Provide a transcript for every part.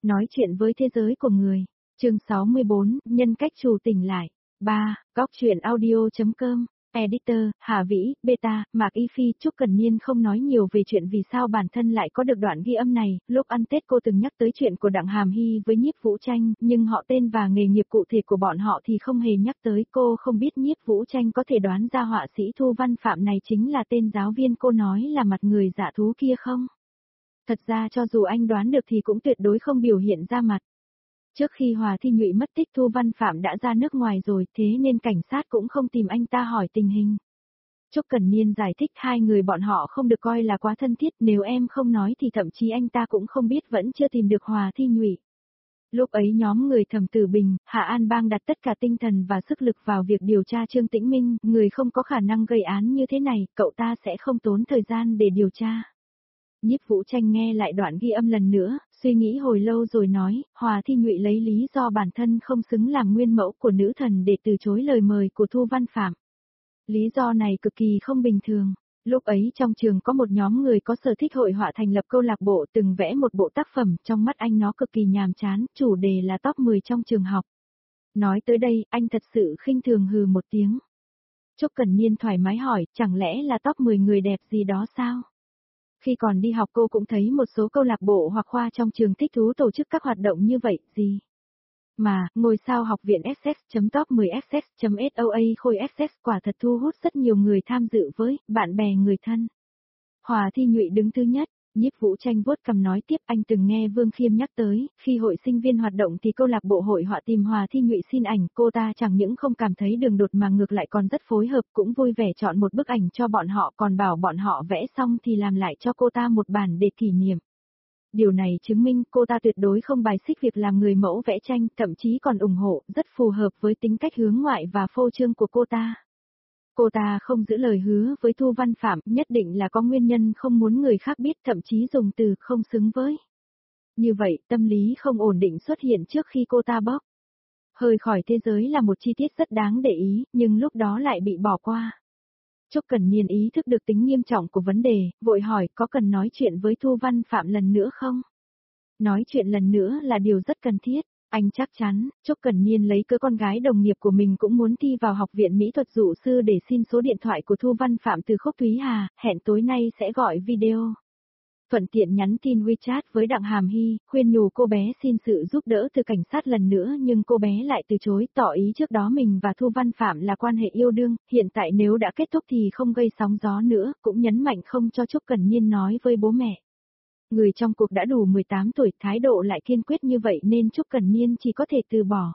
Nói chuyện với thế giới của người. Chương 64, nhân cách chủ tỉnh lại. 3. Góc truyện audio.com. Editor, Hà Vĩ, Beta, Mạc Y Phi, Trúc Cần Niên không nói nhiều về chuyện vì sao bản thân lại có được đoạn ghi âm này, lúc ăn Tết cô từng nhắc tới chuyện của Đặng Hàm Hy với Nhiếp Vũ Tranh, nhưng họ tên và nghề nghiệp cụ thể của bọn họ thì không hề nhắc tới. Cô không biết Nhiếp Vũ Tranh có thể đoán ra họa sĩ Thu Văn Phạm này chính là tên giáo viên cô nói là mặt người dạ thú kia không? Thật ra cho dù anh đoán được thì cũng tuyệt đối không biểu hiện ra mặt. Trước khi Hòa Thi Nhụy mất tích Thu Văn Phạm đã ra nước ngoài rồi, thế nên cảnh sát cũng không tìm anh ta hỏi tình hình. Trúc Cần Niên giải thích hai người bọn họ không được coi là quá thân thiết, nếu em không nói thì thậm chí anh ta cũng không biết vẫn chưa tìm được Hòa Thi Nhụy. Lúc ấy nhóm người Thẩm Tử Bình, Hạ An Bang đặt tất cả tinh thần và sức lực vào việc điều tra Trương Tĩnh Minh, người không có khả năng gây án như thế này, cậu ta sẽ không tốn thời gian để điều tra. Nhiếp Vũ Tranh nghe lại đoạn ghi âm lần nữa, suy nghĩ hồi lâu rồi nói, Hòa Thi Nhụy lấy lý do bản thân không xứng làm nguyên mẫu của nữ thần để từ chối lời mời của Thu Văn Phạm. Lý do này cực kỳ không bình thường. Lúc ấy trong trường có một nhóm người có sở thích hội họa thành lập câu lạc bộ từng vẽ một bộ tác phẩm, trong mắt anh nó cực kỳ nhàm chán, chủ đề là top 10 trong trường học. Nói tới đây, anh thật sự khinh thường hừ một tiếng. Trúc Cần Niên thoải mái hỏi, chẳng lẽ là top 10 người đẹp gì đó sao? Khi còn đi học cô cũng thấy một số câu lạc bộ hoặc khoa trong trường thích thú tổ chức các hoạt động như vậy, gì? Mà, ngôi sao học viện SS.top10SS.SOA khôi SS quả thật thu hút rất nhiều người tham dự với, bạn bè người thân. Hòa Thi Nhụy đứng thứ nhất, Nhiếp Vũ Tranh vuốt cằm nói tiếp, anh từng nghe Vương Khiêm nhắc tới, khi hội sinh viên hoạt động thì câu lạc bộ hội họa tìm Hòa Thi Nhụy xin ảnh, cô ta chẳng những không cảm thấy đường đột mà ngược lại còn rất phối hợp, cũng vui vẻ chọn một bức ảnh cho bọn họ, còn bảo bọn họ vẽ xong thì làm lại cho cô ta một bản để kỷ niệm. Điều này chứng minh cô ta tuyệt đối không bài xích việc làm người mẫu vẽ tranh, thậm chí còn ủng hộ, rất phù hợp với tính cách hướng ngoại và phô trương của cô ta. Cô ta không giữ lời hứa với Thu Văn Phạm, nhất định là có nguyên nhân không muốn người khác biết, thậm chí dùng từ không xứng với. Như vậy, tâm lý không ổn định xuất hiện trước khi cô ta bóc hơi khỏi thế giới là một chi tiết rất đáng để ý, nhưng lúc đó lại bị bỏ qua. Trúc Cần Niên ý thức được tính nghiêm trọng của vấn đề, vội hỏi có cần nói chuyện với Thu Văn Phạm lần nữa không? Nói chuyện lần nữa là điều rất cần thiết. Anh chắc chắn, Trúc Cần Niên lấy cớ con gái đồng nghiệp của mình cũng muốn thi vào học viện mỹ thuật dụ sư để xin số điện thoại của Thu Văn Phạm từ Khúc Thúy Hà, hẹn tối nay sẽ gọi video. Thuận tiện nhắn tin WeChat với Đặng Hàm Hy, khuyên nhủ cô bé xin sự giúp đỡ từ cảnh sát lần nữa, nhưng cô bé lại từ chối, tỏ ý trước đó mình và Thu Văn Phạm là quan hệ yêu đương, hiện tại nếu đã kết thúc thì không gây sóng gió nữa, cũng nhấn mạnh không cho Trúc Cần Niên nói với bố mẹ. Người trong cuộc đã đủ 18 tuổi, thái độ lại kiên quyết như vậy nên Trúc Cần Niên chỉ có thể từ bỏ.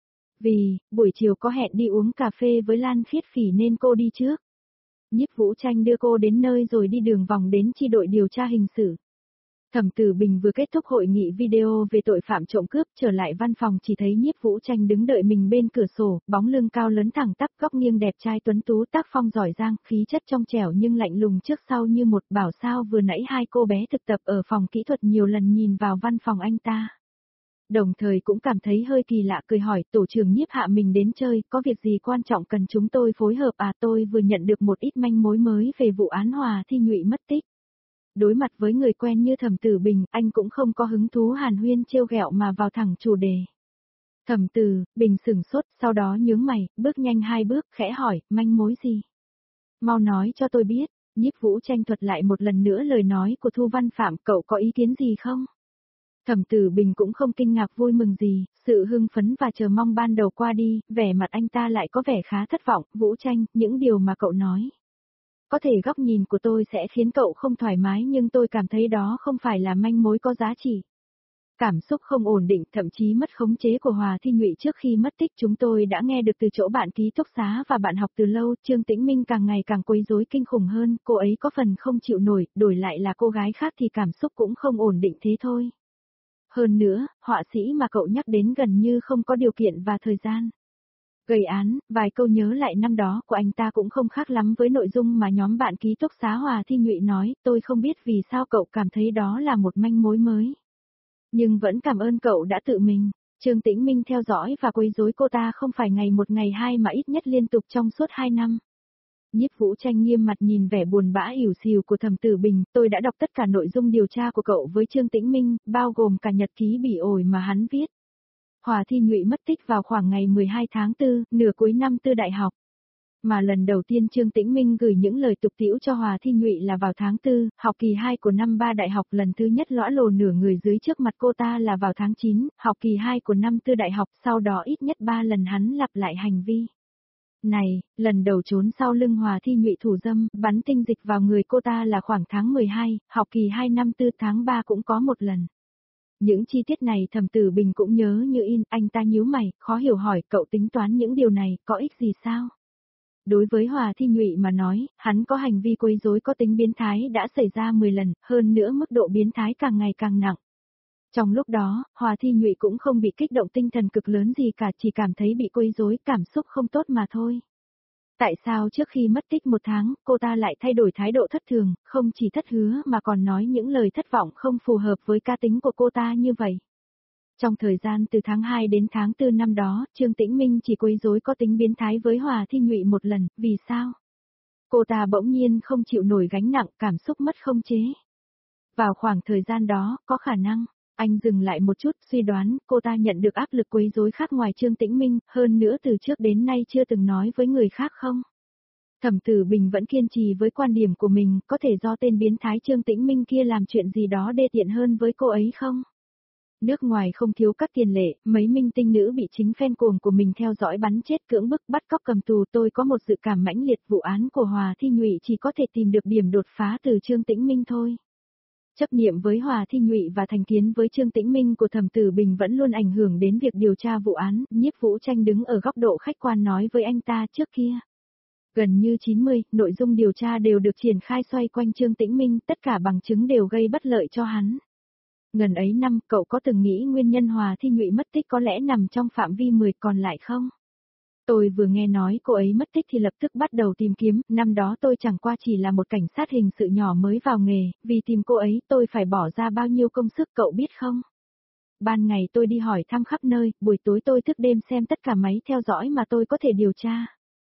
Vì, buổi chiều có hẹn đi uống cà phê với Lan Khiết Phỉ nên cô đi trước. Nhiếp Vũ Tranh đưa cô đến nơi rồi đi đường vòng đến chi đội điều tra hình sự. Thẩm Tử Bình vừa kết thúc hội nghị video về tội phạm trộm cướp, trở lại văn phòng chỉ thấy Nhiếp Vũ Tranh đứng đợi mình bên cửa sổ, bóng lưng cao lớn thẳng tắp, góc nghiêng đẹp trai tuấn tú, tác phong giỏi giang, khí chất trong trẻo nhưng lạnh lùng trước sau như một. Bảo sao vừa nãy hai cô bé thực tập ở phòng kỹ thuật nhiều lần nhìn vào văn phòng anh ta. Đồng thời cũng cảm thấy hơi kỳ lạ, cười hỏi, tổ trưởng Nhiếp hạ mình đến chơi, có việc gì quan trọng cần chúng tôi phối hợp à? Tôi vừa nhận được một ít manh mối mới về vụ án Hòa Thi Nhụy mất tích. Đối mặt với người quen như Thẩm Tử Bình, anh cũng không có hứng thú hàn huyên trêu ghẹo mà vào thẳng chủ đề. Thẩm Tử Bình sửng sốt, sau đó nhướng mày, bước nhanh 2 bước, khẽ hỏi, manh mối gì? Mau nói cho tôi biết. Nhiếp Vũ Tranh thuật lại một lần nữa lời nói của Thu Văn Phạm, cậu có ý kiến gì không? Thẩm Tử Bình cũng không kinh ngạc vui mừng gì, sự hưng phấn và chờ mong ban đầu qua đi, vẻ mặt anh ta lại có vẻ khá thất vọng. Vũ Tranh, những điều mà cậu nói. Có thể góc nhìn của tôi sẽ khiến cậu không thoải mái nhưng tôi cảm thấy đó không phải là manh mối có giá trị. Cảm xúc không ổn định, thậm chí mất khống chế của Hòa Thi Nhụy trước khi mất tích chúng tôi đã nghe được từ chỗ bạn ký túc xá và bạn học từ lâu. Trương Tĩnh Minh càng ngày càng quấy rối kinh khủng hơn, cô ấy có phần không chịu nổi, đổi lại là cô gái khác thì cảm xúc cũng không ổn định thế thôi. Hơn nữa, họa sĩ mà cậu nhắc đến gần như không có điều kiện và thời gian. Gây án, vài câu nhớ lại năm đó của anh ta cũng không khác lắm với nội dung mà nhóm bạn ký túc xá Hòa Thi Nhụy nói, tôi không biết vì sao cậu cảm thấy đó là một manh mối mới. Nhưng vẫn cảm ơn cậu đã tự mình. Trương Tĩnh Minh theo dõi và quấy rối cô ta không phải ngày một ngày hai mà ít nhất liên tục trong suốt 2 năm. Nhiếp Vũ Tranh nghiêm mặt nhìn vẻ buồn bã ỉu xìu của Thẩm Tử Bình, tôi đã đọc tất cả nội dung điều tra của cậu với Trương Tĩnh Minh, bao gồm cả nhật ký bỉ ổi mà hắn viết. Hòa Thi Nhụy mất tích vào khoảng ngày 12 tháng 4, nửa cuối năm tư đại học. Mà lần đầu tiên Trương Tĩnh Minh gửi những lời tục tĩu cho Hòa Thi Nhụy là vào tháng 4, học kỳ 2 của năm 3 đại học, lần thứ nhất lõa lồ nửa người dưới trước mặt cô ta là vào tháng 9, học kỳ 2 của năm 4 đại học, sau đó ít nhất 3 lần hắn lặp lại hành vi này. Lần đầu trốn sau lưng Hòa Thi Nhụy thủ dâm, bắn tinh dịch vào người cô ta là khoảng tháng 12, học kỳ 2 năm 4 tháng 3 cũng có một lần. Những chi tiết này Thẩm Tử Bình cũng nhớ như in, anh ta nhíu mày, khó hiểu hỏi, cậu tính toán những điều này, có ích gì sao? Đối với Hòa Thi Nhụy mà nói, hắn có hành vi quấy rối có tính biến thái đã xảy ra 10 lần, hơn nữa mức độ biến thái càng ngày càng nặng. Trong lúc đó, Hòa Thi Nhụy cũng không bị kích động tinh thần cực lớn gì cả, chỉ cảm thấy bị quấy rối, cảm xúc không tốt mà thôi. Tại sao trước khi mất tích 1 tháng, cô ta lại thay đổi thái độ thất thường, không chỉ thất hứa mà còn nói những lời thất vọng không phù hợp với cá tính của cô ta như vậy? Trong thời gian từ tháng 2 đến tháng 4 năm đó, Trương Tĩnh Minh chỉ quấy rối có tính biến thái với Hòa Thi Nhụy một lần, vì sao? Cô ta bỗng nhiên không chịu nổi gánh nặng, cảm xúc mất không chế. Vào khoảng thời gian đó, có khả năng, anh dừng lại một chút, suy đoán, cô ta nhận được áp lực quấy rối khác ngoài Trương Tĩnh Minh, hơn nữa từ trước đến nay chưa từng nói với người khác không? Thẩm Tử Bình vẫn kiên trì với quan điểm của mình, có thể do tên biến thái Trương Tĩnh Minh kia làm chuyện gì đó đê tiện hơn với cô ấy không? Nước ngoài không thiếu các tiền lệ, mấy minh tinh nữ bị chính fan cuồng của mình theo dõi bắn chết, cưỡng bức, bắt cóc, cầm tù. Tôi có một dự cảm mãnh liệt, vụ án của Hòa Thi Nhụy chỉ có thể tìm được điểm đột phá từ Trương Tĩnh Minh thôi. Chấp niệm với Hòa Thi Nhụy và thành kiến với Trương Tĩnh Minh của Thẩm Tử Bình vẫn luôn ảnh hưởng đến việc điều tra vụ án. Nhiếp Vũ Tranh đứng ở góc độ khách quan nói với anh ta trước kia. Gần như 90, nội dung điều tra đều được triển khai xoay quanh Trương Tĩnh Minh, tất cả bằng chứng đều gây bất lợi cho hắn. Ngần ấy năm, cậu có từng nghĩ nguyên nhân Hòa Thi Nhụy mất tích có lẽ nằm trong phạm vi 10 còn lại không? Tôi vừa nghe nói cô ấy mất tích thì lập tức bắt đầu tìm kiếm, năm đó tôi chẳng qua chỉ là một cảnh sát hình sự nhỏ mới vào nghề, vì tìm cô ấy tôi phải bỏ ra bao nhiêu công sức cậu biết không? Ban ngày tôi đi hỏi thăm khắp nơi, buổi tối tôi thức đêm xem tất cả máy theo dõi mà tôi có thể điều tra.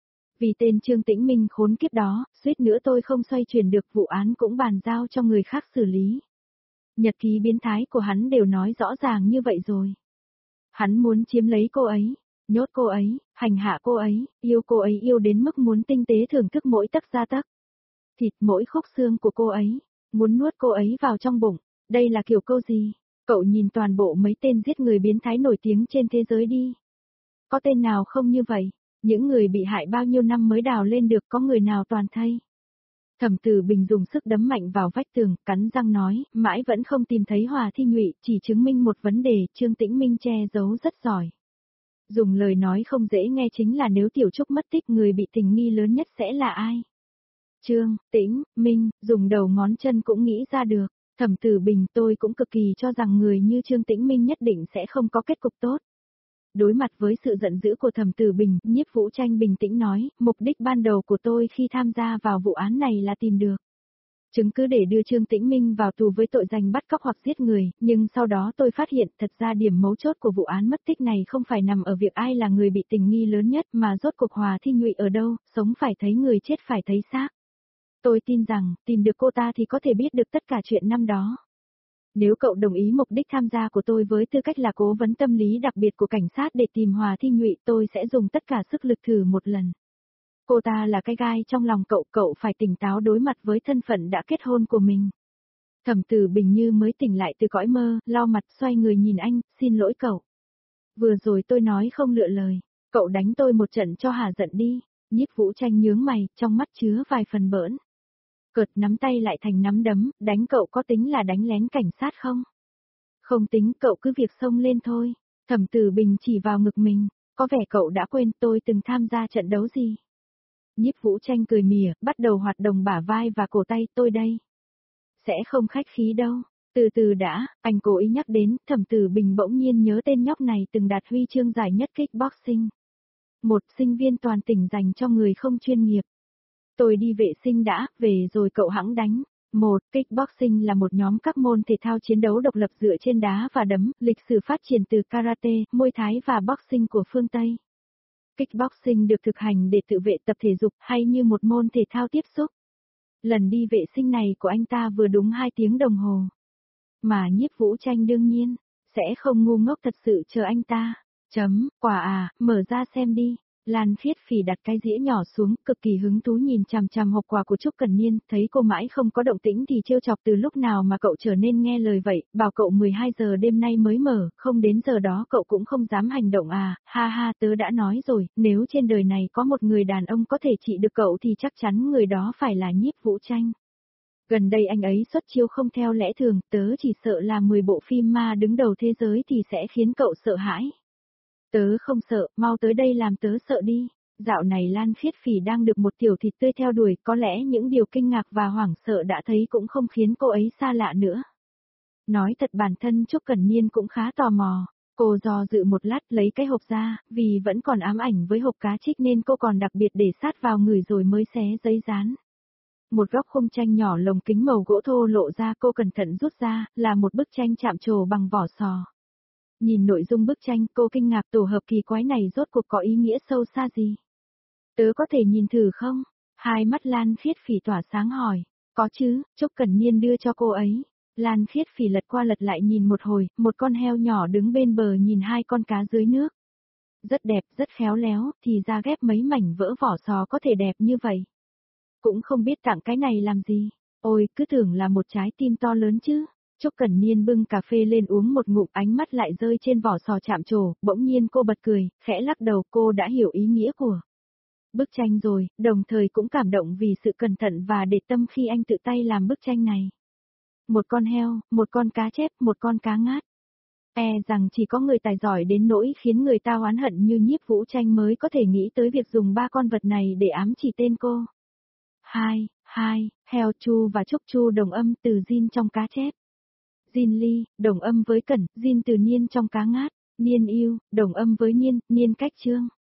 Vì tên Trương Tĩnh Minh khốn kiếp đó, suýt nữa tôi không xoay chuyển được, vụ án cũng bàn giao cho người khác xử lý. Nhật ký biến thái của hắn đều nói rõ ràng như vậy rồi. Hắn muốn chiếm lấy cô ấy, nhốt cô ấy, hành hạ cô ấy, yêu cô ấy yêu đến mức muốn tinh tế thưởng thức mỗi tấc da tấc thịt, mỗi khúc xương của cô ấy, muốn nuốt cô ấy vào trong bụng. Đây là kiểu câu gì? Cậu nhìn toàn bộ mấy tên giết người biến thái nổi tiếng trên thế giới đi. Có tên nào không như vậy? Những người bị hại bao nhiêu năm mới đào lên được, có người nào toàn thây? Thẩm Tử Bình dùng sức đấm mạnh vào vách tường, cắn răng nói, mãi vẫn không tìm thấy Hòa Thi Nhụy, chỉ chứng minh một vấn đề, Trương Tĩnh Minh che giấu rất giỏi. Dùng lời nói không dễ nghe chính là nếu Tiểu Trúc mất tích, người bị tình nghi lớn nhất sẽ là ai? Trương Tĩnh Minh, dùng đầu ngón chân cũng nghĩ ra được. Thẩm Tử Bình, tôi cũng cực kỳ cho rằng người như Trương Tĩnh Minh nhất định sẽ không có kết cục tốt. Đối mặt với sự giận dữ của Thẩm Tử Bình, Nhiếp Vũ Tranh bình tĩnh nói, mục đích ban đầu của tôi khi tham gia vào vụ án này là tìm được chứng cứ để đưa Trương Tĩnh Minh vào tù với tội danh bắt cóc hoặc giết người, nhưng sau đó tôi phát hiện thật ra điểm mấu chốt của vụ án mất tích này không phải nằm ở việc ai là người bị tình nghi lớn nhất mà rốt cuộc Hòa Thi Nhụy ở đâu, sống phải thấy người, chết phải thấy xác. Tôi tin rằng, tìm được cô ta thì có thể biết được tất cả chuyện năm đó. Nếu cậu đồng ý mục đích tham gia của tôi với tư cách là cố vấn tâm lý đặc biệt của cảnh sát để tìm Hòa Thi Nhụy, tôi sẽ dùng tất cả sức lực thử một lần. Cô ta là cái gai trong lòng cậu, cậu phải tỉnh táo đối mặt với thân phận đã kết hôn của mình. Thẩm Tử Bình như mới tỉnh lại từ cõi mơ, lau mặt xoay người nhìn anh, xin lỗi cậu. Vừa rồi tôi nói không lựa lời, cậu đánh tôi một trận cho hả giận đi. Nhiếp Vũ Tranh nhướng mày, trong mắt chứa vài phần bỡn. Cợt nắm tay lại thành nắm đấm, đánh cậu có tính là đánh lén cảnh sát không? Không tính, cậu cứ việc xông lên thôi. Thẩm Tử Bình chỉ vào ngực mình, có vẻ cậu đã quên tôi từng tham gia trận đấu gì. Nhiếp Vũ Tranh cười mỉa, bắt đầu hoạt động bả vai và cổ tay, tôi đây. Sẽ không khách khí đâu, từ từ đã, anh cố ý nhắc đến, Thẩm Tử Bình bỗng nhiên nhớ tên nhóc này từng đạt huy chương giải nhất kickboxing. Một sinh viên toàn tỉnh dành cho người không chuyên nghiệp. Tôi đi vệ sinh đã, về rồi cậu hẵng đánh. Một, kickboxing là một nhóm các môn thể thao chiến đấu độc lập dựa trên đá và đấm, lịch sử phát triển từ karate, Muay Thái và boxing của phương Tây. Kickboxing được thực hành để tự vệ tập thể dục hay như một môn thể thao tiếp xúc. Lần đi vệ sinh này của anh ta vừa đúng 2 tiếng đồng hồ. Mà Nhiếp Vũ Tranh đương nhiên, sẽ không ngu ngốc thật sự chờ anh ta. Quả à, mở ra xem đi. Lan Khiết Phỉ đặt cái dĩa nhỏ xuống, cực kỳ hứng thú nhìn chằm chằm hộp quà của Trúc Cần Niên, thấy cô mãi không có động tĩnh thì trêu chọc từ lúc nào mà cậu trở nên nghe lời vậy, bảo cậu 12 giờ đêm nay mới mở, không đến giờ đó cậu cũng không dám hành động à, ha ha tớ đã nói rồi, nếu trên đời này có một người đàn ông có thể trị được cậu thì chắc chắn người đó phải là Nhiếp Vũ Tranh. Gần đây anh ấy xuất chiêu không theo lẽ thường, tớ chỉ sợ là 10 bộ phim ma đứng đầu thế giới thì sẽ khiến cậu sợ hãi. Tớ không sợ, mau tới đây làm tớ sợ đi. Dạo này Lan Khiết Phỉ đang được một tiểu thịt tươi theo đuổi, có lẽ những điều kinh ngạc và hoảng sợ đã thấy cũng không khiến cô ấy xa lạ nữa. Nói thật bản thân Trúc Cẩn Niên cũng khá tò mò. Cô do dự một lát lấy cái hộp ra, vì vẫn còn ám ảnh với hộp cá trích nên cô còn đặc biệt để sát vào người rồi mới xé giấy dán. Một góc khung tranh nhỏ lồng kính màu gỗ thô lộ ra, cô cẩn thận rút ra, là một bức tranh chạm trổ bằng vỏ sò. Nhìn nội dung bức tranh, cô kinh ngạc tổ hợp kỳ quái này rốt cuộc có ý nghĩa sâu xa gì. Tớ có thể nhìn thử không? Hai mắt Lan Khiết Phỉ tỏa sáng hỏi. Có chứ, Trúc Cẩn Niên đưa cho cô ấy. Lan Khiết Phỉ lật qua lật lại nhìn một hồi, một con heo nhỏ đứng bên bờ nhìn 2 con cá dưới nước. Rất đẹp, rất khéo léo, thì ra ghép mấy mảnh vỡ vỏ sò có thể đẹp như vậy. Cũng không biết tặng cái này làm gì. Ôi, cứ tưởng là một trái tim to lớn chứ. Trúc Cẩn Niên bưng cà phê lên uống một ngụm, ánh mắt lại rơi trên vỏ sò chạm trổ, bỗng nhiên cô bật cười, khẽ lắc đầu, cô đã hiểu ý nghĩa của bức tranh rồi, đồng thời cũng cảm động vì sự cẩn thận và để tâm khi anh tự tay làm bức tranh này. Một con heo, một con cá chép, một con cá ngát. Rằng chỉ có người tài giỏi đến nỗi khiến người ta oán hận như Nhiếp Vũ Tranh mới có thể nghĩ tới việc dùng 3 con vật này để ám chỉ tên cô. Heo Chu và Trúc Chu đồng âm từ Jin trong cá chép. Jin Ly, đồng âm với Cẩn, Jin từ Niên trong cá ngát. Niên yêu, đồng âm với Niên, Niên cách Trương.